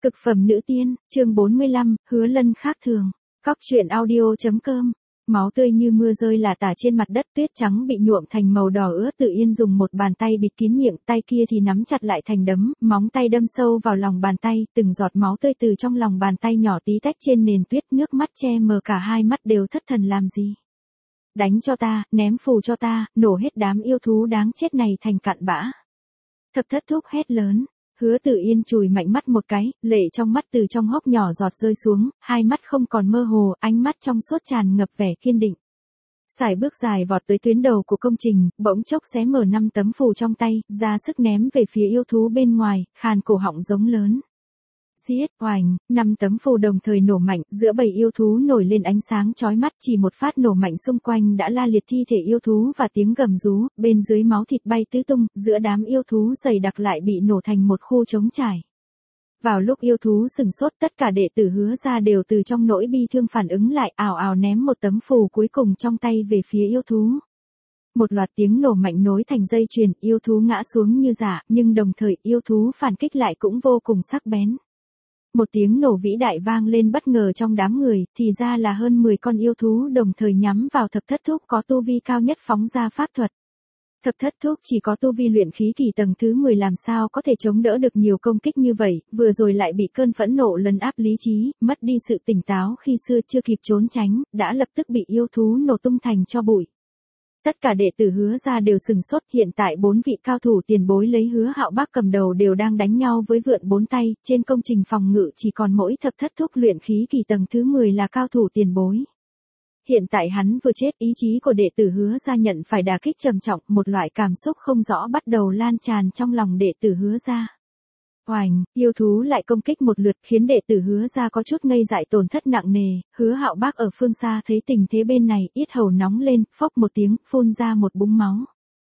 Cực phẩm nữ tiên, chương 45, Hứa Lân khác thường. Cóc truyện audio.com. Máu tươi như mưa rơi lả tả trên mặt đất, tuyết trắng bị nhuộm thành màu đỏ ướt. Tự Yên dùng một bàn tay bịt kín miệng, tay kia thì nắm chặt lại thành đấm, móng tay đâm sâu vào lòng bàn tay, từng giọt máu tươi từ trong lòng bàn tay nhỏ tí tách trên nền tuyết, nước mắt che mờ cả hai mắt, đều thất thần làm gì. Đánh cho ta, ném phù cho ta, nổ hết đám yêu thú đáng chết này thành cặn bã. Thập Thất Thúc hét lớn. Hứa Tự Yên chùi mạnh mắt một cái, lệ trong mắt từ trong hốc nhỏ giọt rơi xuống, hai mắt không còn mơ hồ, ánh mắt trong suốt tràn ngập vẻ kiên định. Sải bước dài vọt tới tuyến đầu của công trình, bỗng chốc xé mở 5 tấm phù trong tay, ra sức ném về phía yêu thú bên ngoài, khàn cổ họng giống lớn. Xiết, oành, 5 tấm phù đồng thời nổ mạnh, giữa bầy yêu thú nổi lên ánh sáng chói mắt, chỉ một phát nổ mạnh xung quanh đã la liệt thi thể yêu thú và tiếng gầm rú, bên dưới máu thịt bay tứ tung, giữa đám yêu thú dày đặc lại bị nổ thành một khu trống trải. Vào lúc yêu thú sừng sốt, tất cả đệ tử Hứa gia đều từ trong nỗi bi thương phản ứng lại, ào ào ném một tấm phù cuối cùng trong tay về phía yêu thú. Một loạt tiếng nổ mạnh nối thành dây chuyền, yêu thú ngã xuống như rả, nhưng đồng thời yêu thú phản kích lại cũng vô cùng sắc bén. Một tiếng nổ vĩ đại vang lên bất ngờ trong đám người, thì ra là hơn 10 con yêu thú đồng thời nhắm vào Thập Thất Thúc có tu vi cao nhất phóng ra pháp thuật. Thập Thất Thúc chỉ có tu vi luyện khí kỳ tầng thứ 10 làm sao có thể chống đỡ được nhiều công kích như vậy, vừa rồi lại bị cơn phẫn nộ lấn áp lý trí, mất đi sự tỉnh táo khi xưa, chưa kịp trốn tránh, đã lập tức bị yêu thú nổ tung thành tro bụi. Tất cả đệ tử Hứa gia đều sừng sốt, hiện tại 4 vị cao thủ tiền bối lấy Hứa Hạo Bác cầm đầu đều đang đánh nhau với vượn 4 tay, trên công trình phòng ngự chỉ còn mỗi Thập Thất Thúc luyện khí kỳ tầng thứ 10 là cao thủ tiền bối. Hiện tại hắn vừa chết, ý chí của đệ tử Hứa gia nhận phải đả kích trầm trọng, một loại cảm xúc không rõ bắt đầu lan tràn trong lòng đệ tử Hứa gia. Oành, yêu thú lại công kích một lượt khiến đệ tử Hứa gia có chút ngây dại, tổn thất nặng nề. Hứa Hạo Bác ở phương xa thấy tình thế bên này, yết hầu nóng lên, phốc một tiếng, phun ra một búng máu.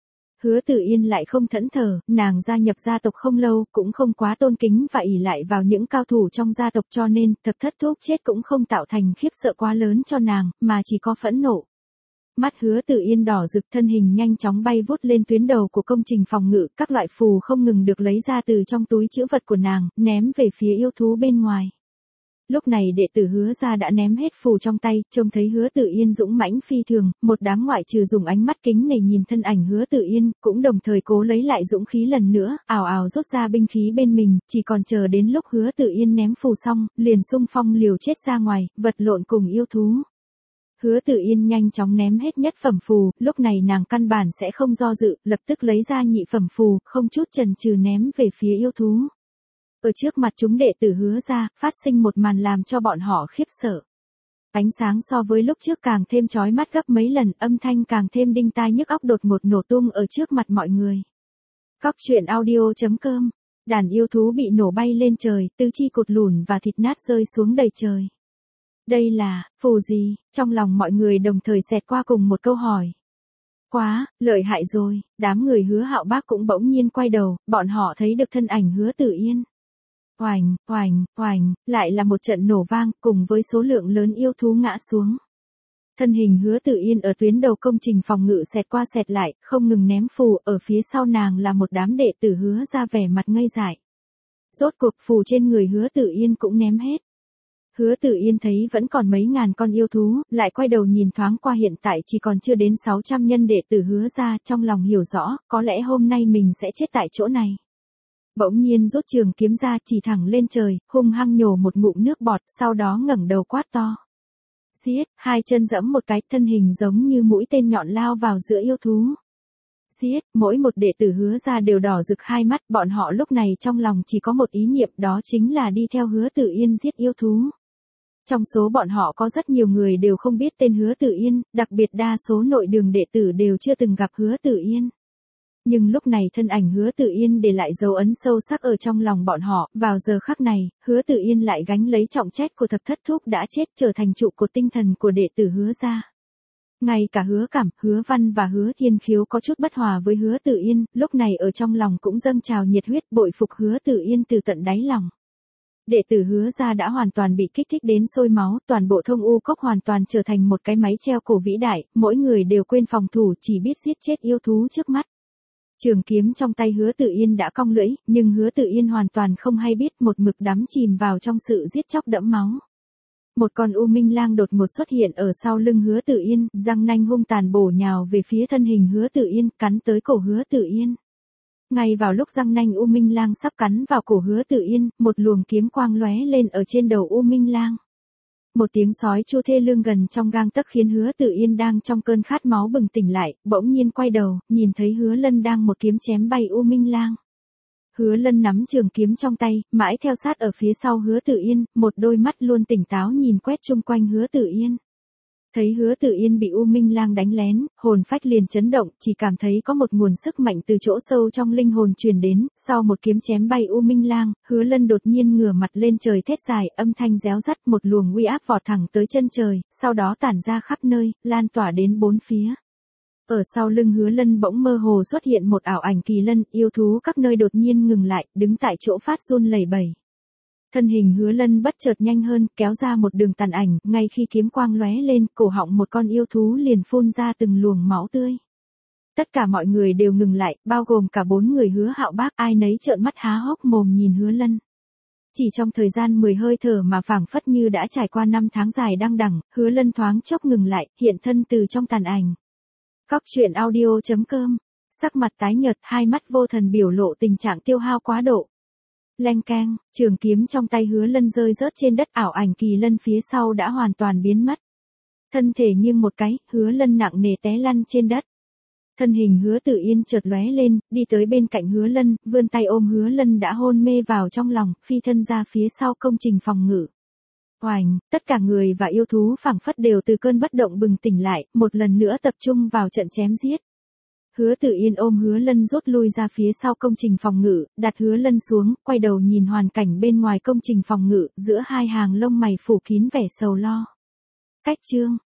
Hứa Tự Yên lại không thẫn thờ, nàng gia nhập gia tộc không lâu, cũng không quá tôn kính và ỷ lại vào những cao thủ trong gia tộc, cho nên Thập Thất Thúc chết cũng không tạo thành khiếp sợ quá lớn cho nàng, mà chỉ có phẫn nộ. Mắt Hứa Tự Yên đỏ rực, thân hình nhanh chóng bay vút lên tuyến đầu của công trình phòng ngự, các loại phù không ngừng được lấy ra từ trong túi trữ vật của nàng, ném về phía yêu thú bên ngoài. Lúc này đệ tử Hứa gia đã ném hết phù trong tay, trông thấy Hứa Tự Yên dũng mãnh phi thường, một đám ngoại trừ dùng ánh mắt kính nể nhìn thân ảnh Hứa Tự Yên, cũng đồng thời cố lấy lại dũng khí lần nữa, ào ào rút ra binh khí bên mình, chỉ còn chờ đến lúc Hứa Tự Yên ném phù xong, liền xung phong liều chết ra ngoài, vật lộn cùng yêu thú. Hứa Tự Yên nhanh chóng ném hết nhất phẩm phù, lúc này nàng căn bản sẽ không do dự, lập tức lấy ra nhị phẩm phù, không chút chần chừ ném về phía yêu thú. Ở trước mặt chúng đệ tử Hứa gia, phát sinh một màn làm cho bọn họ khiếp sợ. Ánh sáng so với lúc trước càng thêm chói mắt gấp mấy lần, âm thanh càng thêm đinh tai nhức óc, đột ngột nổ tung ở trước mặt mọi người. Cóc truyện audio.com. Đàn yêu thú bị nổ bay lên trời, tứ chi cụt lùn và thịt nát rơi xuống đầy trời. Đây là phù gì? Trong lòng mọi người đồng thời xẹt qua cùng một câu hỏi. Quá, lợi hại rồi. Đám người Hứa Hạo Bác cũng bỗng nhiên quay đầu, bọn họ thấy được thân ảnh Hứa Tự Yên. Oành, oành, oành, lại là một trận nổ vang, cùng với số lượng lớn yêu thú ngã xuống. Thân hình Hứa Tự Yên ở tuyến đầu công trình phòng ngự xẹt qua xẹt lại, không ngừng ném phù, ở phía sau nàng là một đám đệ tử Hứa gia vẻ mặt ngây dại. Rốt cuộc phù trên người Hứa Tự Yên cũng ném hết. Hứa Tự Yên thấy vẫn còn mấy ngàn con yêu thú, lại quay đầu nhìn thoáng qua hiện tại chỉ còn chưa đến 600 nhân đệ tử Hứa gia, trong lòng hiểu rõ, có lẽ hôm nay mình sẽ chết tại chỗ này. Bỗng nhiên rút trường kiếm ra, chỉ thẳng lên trời, hung hăng nhổ một ngụm nước bọt, sau đó ngẩng đầu quát to. Xiết, hai chân giẫm một cái, thân hình giống như mũi tên nhọn lao vào giữa yêu thú. Xiết, mỗi một đệ tử Hứa gia đều đỏ rực hai mắt, bọn họ lúc này trong lòng chỉ có một ý niệm, đó chính là đi theo Hứa Tự Yên giết yêu thú. Trong số bọn họ có rất nhiều người đều không biết tên Hứa Tự Yên, đặc biệt đa số nội đường đệ tử đều chưa từng gặp Hứa Tự Yên. Nhưng lúc này thân ảnh Hứa Tự Yên để lại dấu ấn sâu sắc ở trong lòng bọn họ, vào giờ khắc này, Hứa Tự Yên lại gánh lấy trọng trách của Thập Thất Thúc đã chết, trở thành trụ cột tinh thần của đệ tử Hứa gia. Ngay cả Hứa Cảm, Hứa Văn và Hứa Thiên Khiếu có chút bất hòa với Hứa Tự Yên, lúc này ở trong lòng cũng dâng trào nhiệt huyết, bội phục Hứa Tự Yên từ tận đáy lòng. Đệ tử Hứa gia đã hoàn toàn bị kích thích đến sôi máu, toàn bộ Thông U Cốc hoàn toàn trở thành một cái máy treo cổ vĩ đại, mỗi người đều quên phòng thủ, chỉ biết giết chết yêu thú trước mắt. Trường kiếm trong tay Hứa Tự Yên đã cong lưỡi, nhưng Hứa Tự Yên hoàn toàn không hay biết, một mực đắm chìm vào trong sự giết chóc đẫm máu. Một con U Minh Lang đột ngột xuất hiện ở sau lưng Hứa Tự Yên, răng nanh hung tàn bổ nhào về phía thân hình Hứa Tự Yên, cắn tới cổ Hứa Tự Yên. Ngay vào lúc răng nanh U Minh Lang sắp cắn vào cổ Hứa Tự Yên, một luồng kiếm quang lóe lên ở trên đầu U Minh Lang. Một tiếng sói chu thê lương gần trong gang tấc khiến Hứa Tự Yên đang trong cơn khát máu bừng tỉnh lại, bỗng nhiên quay đầu, nhìn thấy Hứa Lân đang một kiếm chém bay U Minh Lang. Hứa Lân nắm trường kiếm trong tay, mãi theo sát ở phía sau Hứa Tự Yên, một đôi mắt luôn tỉnh táo nhìn quét chung quanh Hứa Tự Yên. Thấy Hứa Tự Yên bị U Minh Lang đánh lén, hồn phách liền chấn động, chỉ cảm thấy có một nguồn sức mạnh từ chỗ sâu trong linh hồn truyền đến, sau một kiếm chém bay U Minh Lang, Hứa Lân đột nhiên ngửa mặt lên trời thét dài, âm thanh réo rắt, một luồng uy áp vọt thẳng tới chân trời, sau đó tản ra khắp nơi, lan tỏa đến bốn phía. Ở sau lưng Hứa Lân bỗng mơ hồ xuất hiện một ảo ảnh kỳ lân, yêu thú các nơi đột nhiên ngừng lại, đứng tại chỗ phát run lẩy bẩy. Thân hình Hứa Lân bất chợt nhanh hơn, kéo ra một đường tàn ảnh, ngay khi kiếm quang lóe lên, cổ họng một con yêu thú liền phun ra từng luồng máu tươi. Tất cả mọi người đều ngừng lại, bao gồm cả 4 người Hứa Hạo Bác, ai nấy trợn mắt há hốc mồm nhìn Hứa Lân. Chỉ trong thời gian 10 hơi thở mà phảng phất như đã trải qua 5 tháng dài đăng đẳng, Hứa Lân thoáng chốc ngừng lại, hiện thân từ trong tàn ảnh. Cóc truyện audio.com, sắc mặt tái nhợt, hai mắt vô thần biểu lộ tình trạng tiêu hao quá độ. Leng keng, trường kiếm trong tay Hứa Lân rơi rớt trên đất, ảo ảnh kỳ lân phía sau đã hoàn toàn biến mất. Thân thể nghiêng một cái, Hứa Lân nặng nề té lăn trên đất. Thân hình Hứa Tự Yên chợt lóe lên, đi tới bên cạnh Hứa Lân, vươn tay ôm Hứa Lân đã hôn mê vào trong lòng, phi thân ra phía sau công trình phòng ngự. Oành, tất cả người và yêu thú phảng phất đều từ cơn bất động bừng tỉnh lại, một lần nữa tập trung vào trận chém giết. Hứa Tự Yên ôm Hứa Lân rút lui ra phía sau công trình phòng ngự, đặt Hứa Lân xuống, quay đầu nhìn hoàn cảnh bên ngoài công trình phòng ngự, giữa hai hàng lông mày phủ kín vẻ sầu lo. Cách chương